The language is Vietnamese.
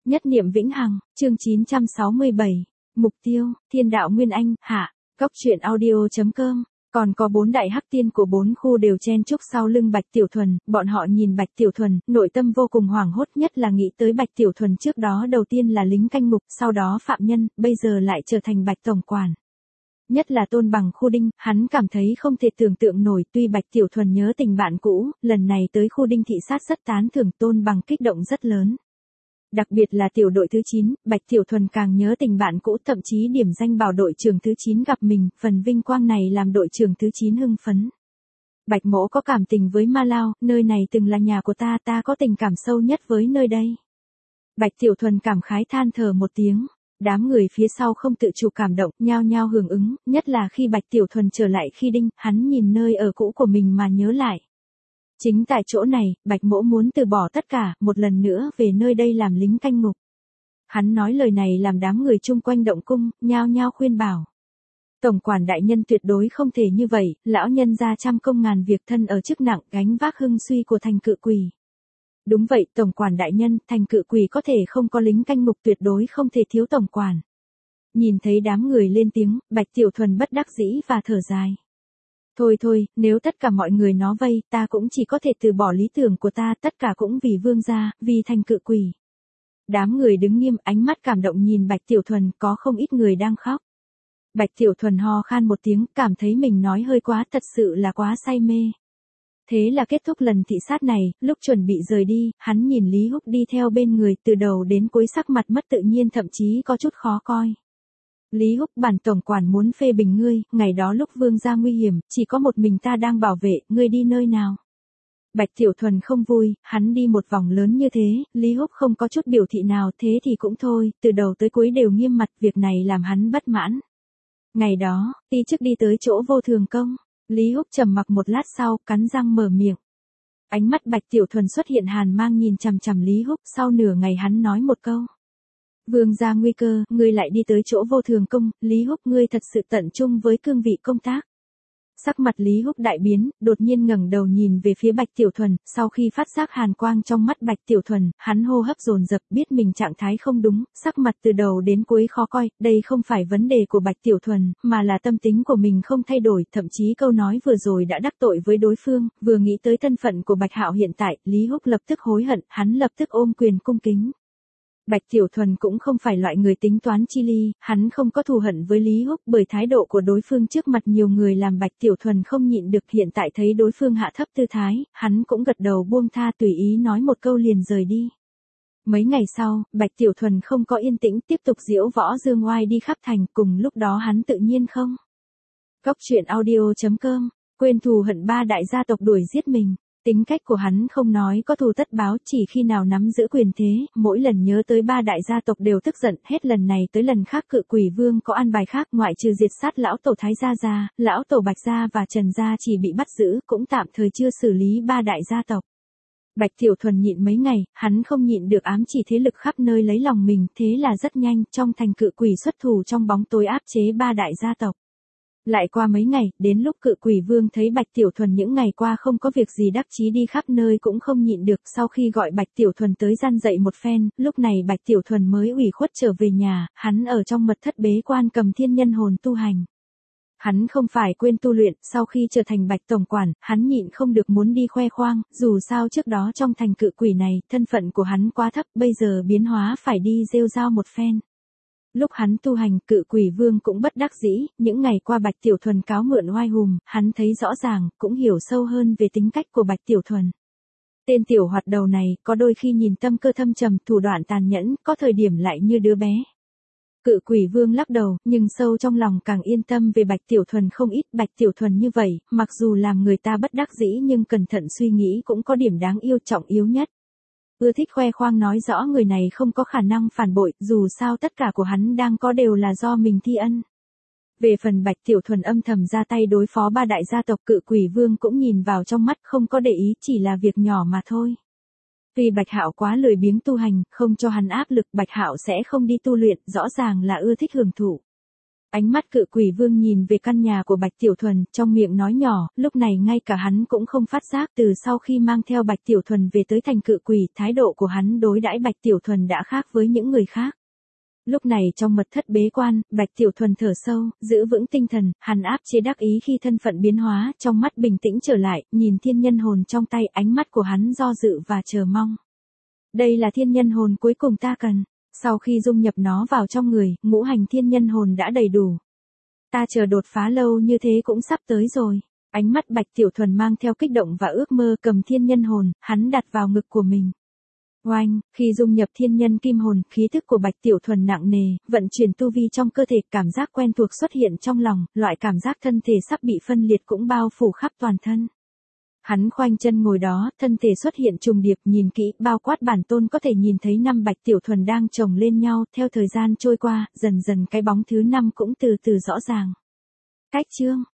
Nhất niệm vĩnh hằng, chương 967. Mục tiêu, Thiên đạo Nguyên Anh, hạ. Góc truyện audio.com. Còn có 4 đại hắc tiên của 4 khu đều chen chúc sau lưng Bạch Tiểu Thuần, bọn họ nhìn Bạch Tiểu Thuần, nội tâm vô cùng hoảng hốt, nhất là nghĩ tới Bạch Tiểu Thuần trước đó đầu tiên là lính canh ngục, sau đó phạm nhân, bây giờ lại trở thành Bạch tổng quản. Nhất là Tôn Bằng khu đinh, hắn cảm thấy không thể tưởng tượng nổi, tuy Bạch Tiểu Thuần nhớ tình bạn cũ, lần này tới khu đinh thị sát rất tán thưởng, Tôn Bằng kích động rất lớn. Đặc biệt là tiểu đội thứ 9, Bạch Tiểu Thuần càng nhớ tình bạn cũ, thậm chí điểm danh bảo đội trưởng thứ 9 gặp mình, phần vinh quang này làm đội trưởng thứ 9 hưng phấn. Bạch Mỗ có cảm tình với Ma Lao, nơi này từng là nhà của ta có tình cảm sâu nhất với nơi đây. Bạch Tiểu Thuần cảm khái than thở một tiếng. Đám người phía sau không tự chủ cảm động, nhao nhao hưởng ứng, nhất là khi Bạch Tiểu Thuần trở lại khi đinh, hắn nhìn nơi ở cũ của mình mà nhớ lại. Chính tại chỗ này, Bạch Mỗ muốn từ bỏ tất cả, một lần nữa về nơi đây làm lính canh ngục. Hắn nói lời này làm đám người chung quanh động cung, nhao nhao khuyên bảo. Tổng quản đại nhân tuyệt đối không thể như vậy, lão nhân ra trăm công ngàn việc, thân ở chức nặng, gánh vác hưng suy của thành cự quỷ. Đúng vậy, tổng quản đại nhân, thành cự quỷ có thể không có lính canh ngục, tuyệt đối không thể thiếu tổng quản. Nhìn thấy đám người lên tiếng, Bạch Tiểu Thuần bất đắc dĩ và thở dài. Thôi, nếu tất cả mọi người nó vây, ta cũng chỉ có thể từ bỏ lý tưởng của ta, tất cả cũng vì vương gia, vì thành cự quỷ. Đám người đứng nghiêm, ánh mắt cảm động nhìn Bạch Tiểu Thuần, có không ít người đang khóc. Bạch Tiểu Thuần ho khan một tiếng, cảm thấy mình nói hơi quá, thật sự là quá say mê. Thế là kết thúc lần thị sát này, lúc chuẩn bị rời đi, hắn nhìn Lý Húc đi theo bên người, từ đầu đến cuối sắc mặt mất tự nhiên, thậm chí có chút khó coi. Lý Húc, bản tổng quản muốn phê bình ngươi, ngày đó lúc vương gia nguy hiểm, chỉ có một mình ta đang bảo vệ, ngươi đi nơi nào? Bạch Tiểu Thuần không vui, hắn đi một vòng lớn như thế, Lý Húc không có chút biểu thị nào, thế thì cũng thôi, từ đầu tới cuối đều nghiêm mặt, việc này làm hắn bất mãn. Ngày đó, ti chức đi tới chỗ Vô Thường Công. Lý Húc trầm mặc một lát sau, cắn răng mở miệng. Ánh mắt Bạch Tiểu Thuần xuất hiện hàn mang nhìn chằm chằm Lý Húc, sau nửa ngày hắn nói một câu. Vương gia nguy cơ, ngươi lại đi tới chỗ Vô Thường Công, Lý Húc ngươi thật sự tận trung với cương vị công tác. Sắc mặt Lý Húc đại biến, đột nhiên ngẩng đầu nhìn về phía Bạch Tiểu Thuần, sau khi phát giác hàn quang trong mắt Bạch Tiểu Thuần, hắn hô hấp dồn dập, biết mình trạng thái không đúng, sắc mặt từ đầu đến cuối khó coi, đây không phải vấn đề của Bạch Tiểu Thuần, mà là tâm tính của mình không thay đổi, thậm chí câu nói vừa rồi đã đắc tội với đối phương, vừa nghĩ tới thân phận của Bạch Hạo hiện tại, Lý Húc lập tức hối hận, hắn lập tức ôm quyền cung kính. Bạch Tiểu Thuần cũng không phải loại người tính toán chi ly, hắn không có thù hận với Lý Húc, bởi thái độ của đối phương trước mặt nhiều người làm Bạch Tiểu Thuần không nhịn được, hiện tại thấy đối phương hạ thấp tư thái, hắn cũng gật đầu buông tha, tùy ý nói một câu liền rời đi. Mấy ngày sau, Bạch Tiểu Thuần không có yên tĩnh, tiếp tục diễu võ dương oai đi khắp thành, cùng lúc đó hắn tự nhiên không. Góc truyện audio.com, quên thù hận 3 đại gia tộc đuổi giết mình. Tính cách của hắn không nói có thù tất báo, chỉ khi nào nắm giữ quyền thế, mỗi lần nhớ tới 3 đại gia tộc đều tức giận, hết lần này tới lần khác cự quỷ vương có an bài khác, ngoại trừ diệt sát lão tổ Thái gia, lão tổ Bạch gia và Trần gia chỉ bị bắt giữ, cũng tạm thời chưa xử lý 3 đại gia tộc. Bạch Tiểu Thuần nhịn mấy ngày, hắn không nhịn được ám chỉ thế lực khắp nơi lấy lòng mình, thế là rất nhanh, trong thành cự quỷ xuất thủ trong bóng tối áp chế 3 đại gia tộc. Lại qua mấy ngày, đến lúc cự quỷ vương thấy Bạch Tiểu Thuần những ngày qua không có việc gì đắc chí đi khắp nơi cũng không nhịn được, sau khi gọi Bạch Tiểu Thuần tới gian dạy một phen, lúc này Bạch Tiểu Thuần mới ủy khuất trở về nhà, hắn ở trong mật thất bế quan cầm thiên nhân hồn tu hành. Hắn không phải quên tu luyện, sau khi trở thành Bạch tổng quản, hắn nhịn không được muốn đi khoe khoang, dù sao trước đó trong thành cự quỷ này, thân phận của hắn quá thấp, bây giờ biến hóa phải đi rêu rao một phen. Lúc hắn tu hành, cự quỷ vương cũng bất đắc dĩ, những ngày qua Bạch Tiểu Thuần cáo mượn oai hùm, hắn thấy rõ ràng, cũng hiểu sâu hơn về tính cách của Bạch Tiểu Thuần. Tên tiểu hoạt đầu này, có đôi khi nhìn tâm cơ thâm trầm, thủ đoạn tàn nhẫn, có thời điểm lại như đứa bé. Cự quỷ vương lắc đầu, nhưng sâu trong lòng càng yên tâm về Bạch Tiểu Thuần không ít. Bạch Tiểu Thuần như vậy, mặc dù làm người ta bất đắc dĩ nhưng cẩn thận suy nghĩ cũng có điểm đáng yêu, trọng yếu nhất. Ưa thích khoe khoang nói rõ người này không có khả năng phản bội, dù sao tất cả của hắn đang có đều là do mình thi ân. Về phần Bạch Tiểu Thuần âm thầm ra tay đối phó 3 đại gia tộc, cự quỷ vương cũng nhìn vào trong mắt, không có để ý, chỉ là việc nhỏ mà thôi. Vì Bạch Hạo quá lười biếng tu hành, không cho hắn áp lực, Bạch Hạo sẽ không đi tu luyện, rõ ràng là ưa thích hưởng thụ. Ánh mắt cự quỷ vương nhìn về căn nhà của Bạch Tiểu Thuần, trong miệng nói nhỏ, lúc này ngay cả hắn cũng không phát giác từ sau khi mang theo Bạch Tiểu Thuần về tới thành cự quỷ, thái độ của hắn đối đãi Bạch Tiểu Thuần đã khác với những người khác. Lúc này trong mật thất bế quan, Bạch Tiểu Thuần thở sâu, giữ vững tinh thần, hắn áp chế đắc ý khi thân phận biến hóa, trong mắt bình tĩnh trở lại, nhìn thiên nhân hồn trong tay, ánh mắt của hắn do dự và chờ mong. Đây là thiên nhân hồn cuối cùng ta cần. Sau khi dung nhập nó vào trong người, ngũ hành thiên nhân hồn đã đầy đủ. Ta chờ đột phá lâu như thế cũng sắp tới rồi. Ánh mắt Bạch Tiểu Thuần mang theo kích động và ước mơ, cầm thiên nhân hồn, hắn đặt vào ngực của mình. Oanh, khi dung nhập thiên nhân kim hồn, khí thức của Bạch Tiểu Thuần nặng nề, vận chuyển tu vi trong cơ thể, cảm giác quen thuộc xuất hiện trong lòng, loại cảm giác thân thể sắp bị phân liệt cũng bao phủ khắp toàn thân. Hắn khoanh chân ngồi đó, thân thể xuất hiện trùng điệp, nhìn kỹ, bao quát bản tôn có thể nhìn thấy 5 Bạch Tiểu Thuần đang chồng lên nhau, theo thời gian trôi qua, dần dần cái bóng thứ 5 cũng từ từ rõ ràng. Cách chương